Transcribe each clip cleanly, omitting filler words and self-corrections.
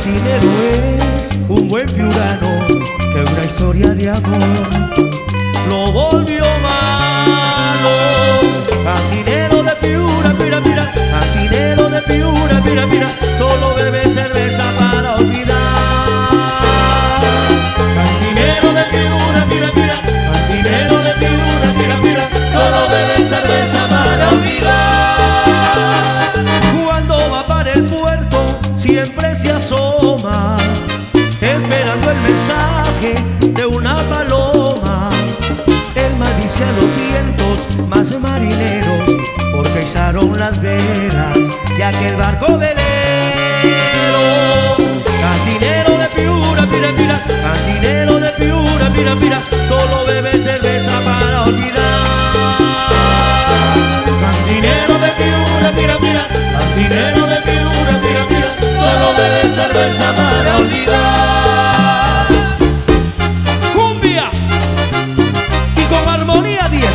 cantinero es un buen piurano que una historia de amor lo volvió malo. Cantinero de Piura, mira, mira, cantinero de Piura, mira, mira, solo bebe cerveza para olvidar. Cantinero de Piura, mira, mira, cantinero de Piura, mira, mira, solo bebe cerveza para olvidar. Cuando va para el puerto siempre se asoma, esperando el mensaje de una paloma. Él maldice a los vientos más marineros porque izaron las velas de aquel barco velero. Cantinero de Piura, mira, mira, cantinero de Piura, mira, mira, solo bebe cerveza para olvidar. Cantinero de Piura, mira, mira, cantinero de Piura, mira, mira, solo bebe cerveza para olvidar. Cumbia y con armonía 10.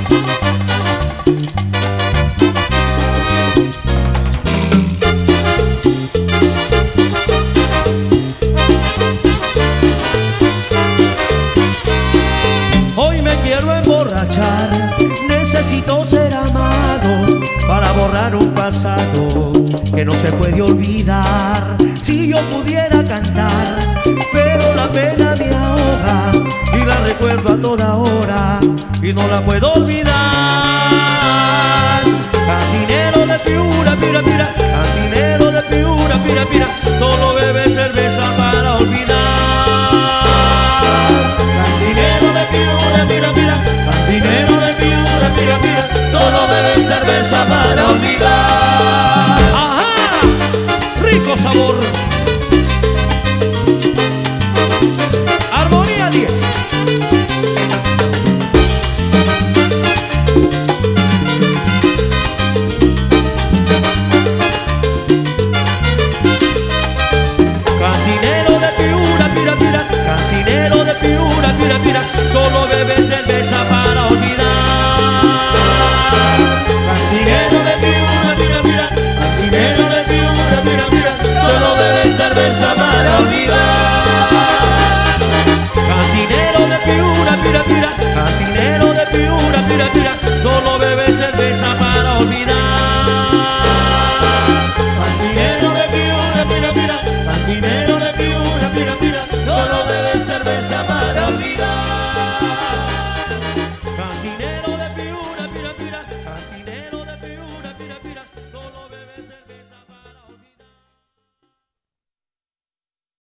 Hoy me quiero emborrachar, necesito ser amado para borrar un pasado que no se puede olvidar. Si yo pudiera cantar, pero la pena me ahoga y la recuerdo a toda hora y no la puedo olvidar. Cantinero de Piura, mira, mira,